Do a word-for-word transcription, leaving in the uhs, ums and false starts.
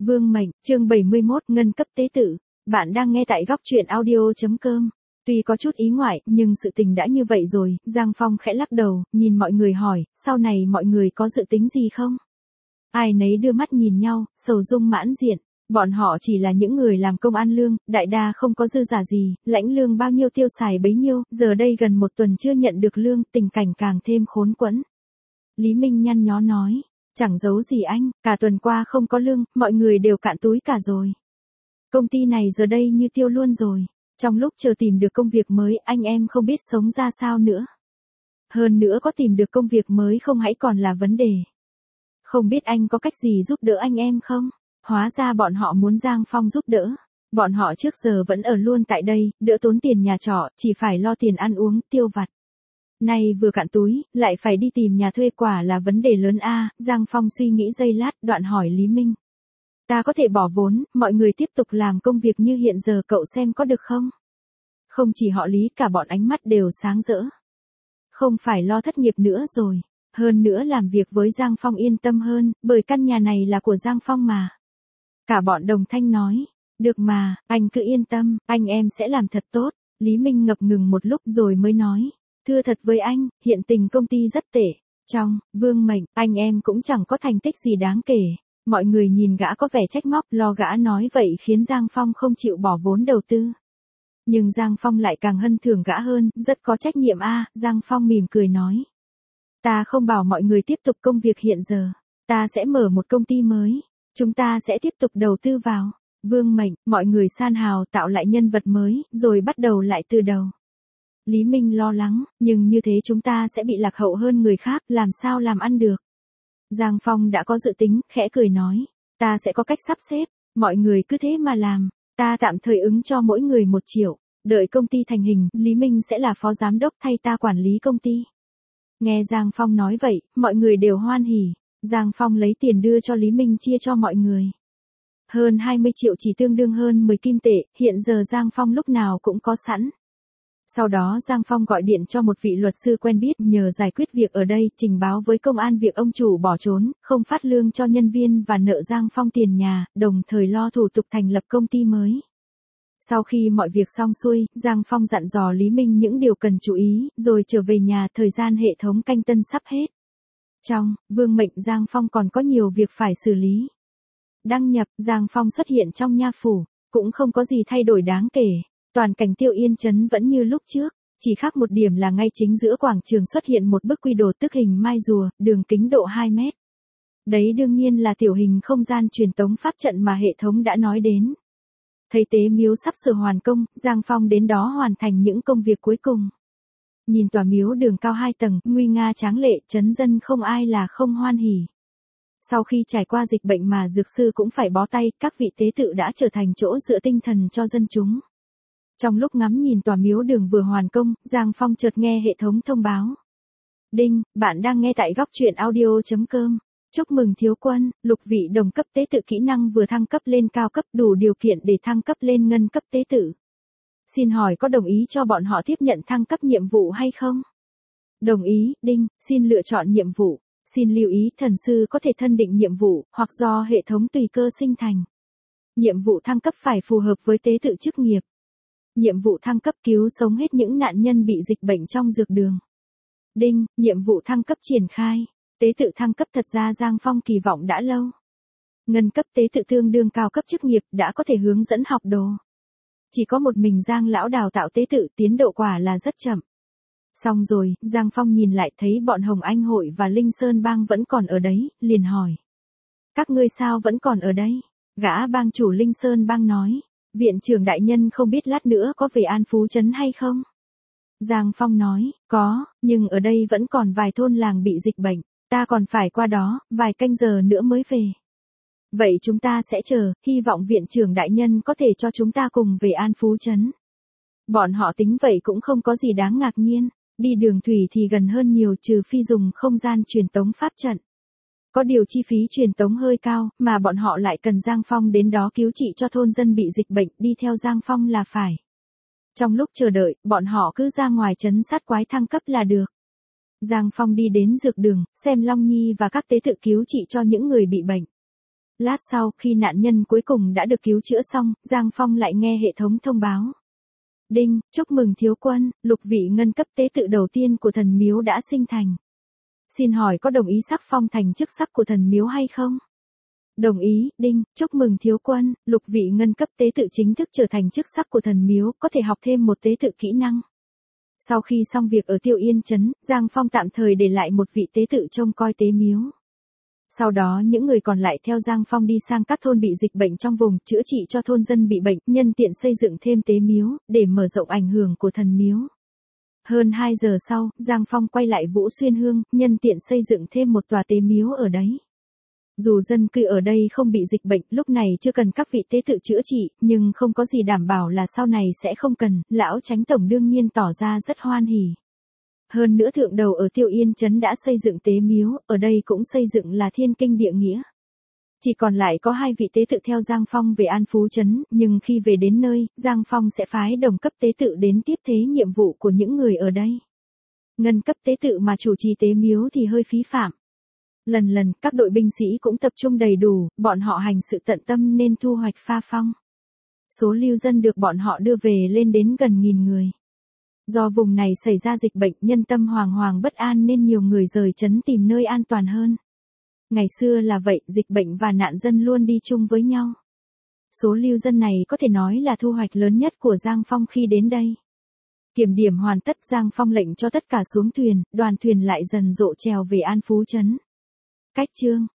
Vương mệnh, chương bảy mươi mốt, ngân cấp tế tự. Bạn đang nghe tại góc truyện audio.com. Tuy có chút ý ngoại, nhưng sự tình đã như vậy rồi, Giang Phong khẽ lắc đầu, nhìn mọi người hỏi, sau này mọi người có dự tính gì không? Ai nấy đưa mắt nhìn nhau, sầu dung mãn diện. Bọn họ chỉ là những người làm công ăn lương, đại đa không có dư giả gì, lãnh lương bao nhiêu tiêu xài bấy nhiêu, giờ đây gần một tuần chưa nhận được lương, tình cảnh càng thêm khốn quẫn. Lý Minh nhăn nhó nói, chẳng giấu gì anh, cả tuần qua không có lương, mọi người đều cạn túi cả rồi. Công ty này giờ đây như tiêu luôn rồi. Trong lúc chờ tìm được công việc mới, anh em không biết sống ra sao nữa. Hơn nữa có tìm được công việc mới không hãy còn là vấn đề. Không biết anh có cách gì giúp đỡ anh em không? Hóa ra bọn họ muốn Giang Phong giúp đỡ. Bọn họ trước giờ vẫn ở luôn tại đây, đỡ tốn tiền nhà trọ, chỉ phải lo tiền ăn uống, tiêu vặt. Nay vừa cạn túi, lại phải đi tìm nhà thuê, quả là vấn đề lớn a. Giang Phong suy nghĩ giây lát, đoạn hỏi Lý Minh. Ta có thể bỏ vốn, mọi người tiếp tục làm công việc như hiện giờ, cậu xem có được không? Không chỉ họ Lý, cả bọn ánh mắt đều sáng rỡ. Không phải lo thất nghiệp nữa rồi. Hơn nữa làm việc với Giang Phong yên tâm hơn, bởi căn nhà này là của Giang Phong mà. Cả bọn đồng thanh nói, được mà, anh cứ yên tâm, anh em sẽ làm thật tốt. Lý Minh ngập ngừng một lúc rồi mới nói, thưa thật với anh, hiện tình công ty rất tệ. Trong, Vương mệnh, anh em cũng chẳng có thành tích gì đáng kể. Mọi người nhìn gã có vẻ trách móc, lo gã nói vậy khiến Giang Phong không chịu bỏ vốn đầu tư. Nhưng Giang Phong lại càng hân thưởng gã hơn, rất có trách nhiệm a. Giang Phong mỉm cười nói. Ta không bảo mọi người tiếp tục công việc hiện giờ. Ta sẽ mở một công ty mới. Chúng ta sẽ tiếp tục đầu tư vào. Vương mệnh, mọi người san hào tạo lại nhân vật mới, rồi bắt đầu lại từ đầu. Lý Minh lo lắng, nhưng như thế chúng ta sẽ bị lạc hậu hơn người khác, làm sao làm ăn được. Giang Phong đã có dự tính, khẽ cười nói, ta sẽ có cách sắp xếp, mọi người cứ thế mà làm, ta tạm thời ứng cho mỗi người một triệu, đợi công ty thành hình, Lý Minh sẽ là phó giám đốc thay ta quản lý công ty. Nghe Giang Phong nói vậy, mọi người đều hoan hỉ, Giang Phong lấy tiền đưa cho Lý Minh chia cho mọi người. Hơn hai mươi triệu chỉ tương đương hơn mười kim tệ, hiện giờ Giang Phong lúc nào cũng có sẵn. Sau đó Giang Phong gọi điện cho một vị luật sư quen biết nhờ giải quyết việc ở đây, trình báo với công an việc ông chủ bỏ trốn, không phát lương cho nhân viên và nợ Giang Phong tiền nhà, đồng thời lo thủ tục thành lập công ty mới. Sau khi mọi việc xong xuôi, Giang Phong dặn dò Lý Minh những điều cần chú ý, rồi trở về nhà, thời gian hệ thống canh tân sắp hết. Trong, Vương mệnh, Giang Phong còn có nhiều việc phải xử lý. Đăng nhập, Giang Phong xuất hiện trong nha phủ, cũng không có gì thay đổi đáng kể. Toàn cảnh Tiêu Yên Trấn vẫn như lúc trước, chỉ khác một điểm là ngay chính giữa quảng trường xuất hiện một bức quy đồ tức hình mai rùa, đường kính độ hai mét. Đấy đương nhiên là tiểu hình không gian truyền tống pháp trận mà hệ thống đã nói đến. Thấy tế miếu sắp sửa hoàn công, Giang Phong đến đó hoàn thành những công việc cuối cùng. Nhìn tòa miếu đường cao hai tầng, nguy nga tráng lệ, trấn dân không ai là không hoan hỉ. Sau khi trải qua dịch bệnh mà dược sư cũng phải bó tay, các vị tế tự đã trở thành chỗ dựa tinh thần cho dân chúng. Trong lúc ngắm nhìn tòa miếu đường vừa hoàn công, Giang Phong chợt nghe hệ thống thông báo. Đinh, bạn đang nghe tại góc truyện audio.com. Chúc mừng thiếu quân, lục vị đồng cấp tế tự kỹ năng vừa thăng cấp lên cao cấp, đủ điều kiện để thăng cấp lên ngân cấp tế tự. Xin hỏi có đồng ý cho bọn họ tiếp nhận thăng cấp nhiệm vụ hay không? Đồng ý, đinh, xin lựa chọn nhiệm vụ. Xin lưu ý thần sư có thể thân định nhiệm vụ, hoặc do hệ thống tùy cơ sinh thành. Nhiệm vụ thăng cấp phải phù hợp với tế tự chức nghiệp. Nhiệm vụ thăng cấp cứu sống hết những nạn nhân bị dịch bệnh trong dược đường. Đinh, nhiệm vụ thăng cấp triển khai. Tế tự thăng cấp thật ra Giang Phong kỳ vọng đã lâu. Ngân cấp tế tự tương đương cao cấp chức nghiệp, đã có thể hướng dẫn học đồ. Chỉ có một mình Giang lão đào tạo tế tự, tiến độ quả là rất chậm. Xong rồi, Giang Phong nhìn lại thấy bọn Hồng Anh hội và Linh Sơn bang vẫn còn ở đấy, liền hỏi. Các ngươi sao vẫn còn ở đây? Gã bang chủ Linh Sơn bang nói. Viện trưởng đại nhân không biết lát nữa có về An Phú Trấn hay không? Giang Phong nói, có, nhưng ở đây vẫn còn vài thôn làng bị dịch bệnh, ta còn phải qua đó, vài canh giờ nữa mới về. Vậy chúng ta sẽ chờ, hy vọng viện trưởng đại nhân có thể cho chúng ta cùng về An Phú Trấn. Bọn họ tính vậy cũng không có gì đáng ngạc nhiên, đi đường thủy thì gần hơn nhiều trừ phi dùng không gian truyền tống pháp trận. Có điều chi phí truyền tống hơi cao, mà bọn họ lại cần Giang Phong đến đó cứu trị cho thôn dân bị dịch bệnh, đi theo Giang Phong là phải. Trong lúc chờ đợi, bọn họ cứ ra ngoài trấn sát quái thăng cấp là được. Giang Phong đi đến dược đường, xem Long Nhi và các tế tự cứu trị cho những người bị bệnh. Lát sau, khi nạn nhân cuối cùng đã được cứu chữa xong, Giang Phong lại nghe hệ thống thông báo. Đinh, chúc mừng thiếu quân, lục vị ngân cấp tế tự đầu tiên của thần miếu đã sinh thành. Xin hỏi có đồng ý sắc phong thành chức sắc của thần miếu hay không? Đồng ý. Đinh, chúc mừng thiếu quân, lục vị ngân cấp tế tự chính thức trở thành chức sắc của thần miếu, có thể học thêm một tế tự kỹ năng. Sau khi xong việc ở Tiêu Yên Trấn, Giang Phong tạm thời để lại một vị tế tự trông coi tế miếu. Sau đó những người còn lại theo Giang Phong đi sang các thôn bị dịch bệnh trong vùng, chữa trị cho thôn dân bị bệnh, nhân tiện xây dựng thêm tế miếu, để mở rộng ảnh hưởng của thần miếu. Hơn hai giờ sau, Giang Phong quay lại Vũ Xuyên Hương, nhân tiện xây dựng thêm một tòa tế miếu ở đấy. Dù dân cư ở đây không bị dịch bệnh, lúc này chưa cần các vị tế tự chữa trị, nhưng không có gì đảm bảo là sau này sẽ không cần, lão Chánh Tổng đương nhiên tỏ ra rất hoan hỉ. Hơn nữa thượng đầu ở Tiêu Yên Trấn đã xây dựng tế miếu, ở đây cũng xây dựng là thiên kinh địa nghĩa. Chỉ còn lại có hai vị tế tự theo Giang Phong về An Phú Trấn, nhưng khi về đến nơi, Giang Phong sẽ phái đồng cấp tế tự đến tiếp thế nhiệm vụ của những người ở đây. Ngân cấp tế tự mà chủ trì tế miếu thì hơi phí phạm. Lần lần, các đội binh sĩ cũng tập trung đầy đủ, bọn họ hành sự tận tâm nên thu hoạch pha phong. Số lưu dân được bọn họ đưa về lên đến gần nghìn người. Do vùng này xảy ra dịch bệnh, nhân tâm hoàng hoàng bất an nên nhiều người rời trấn tìm nơi an toàn hơn. Ngày xưa là vậy, dịch bệnh và nạn dân luôn đi chung với nhau. Số lưu dân này có thể nói là thu hoạch lớn nhất của Giang Phong khi đến đây. Kiểm điểm hoàn tất, Giang Phong lệnh cho tất cả xuống thuyền, đoàn thuyền lại dần dộ chèo về An Phú Trấn. Cách chương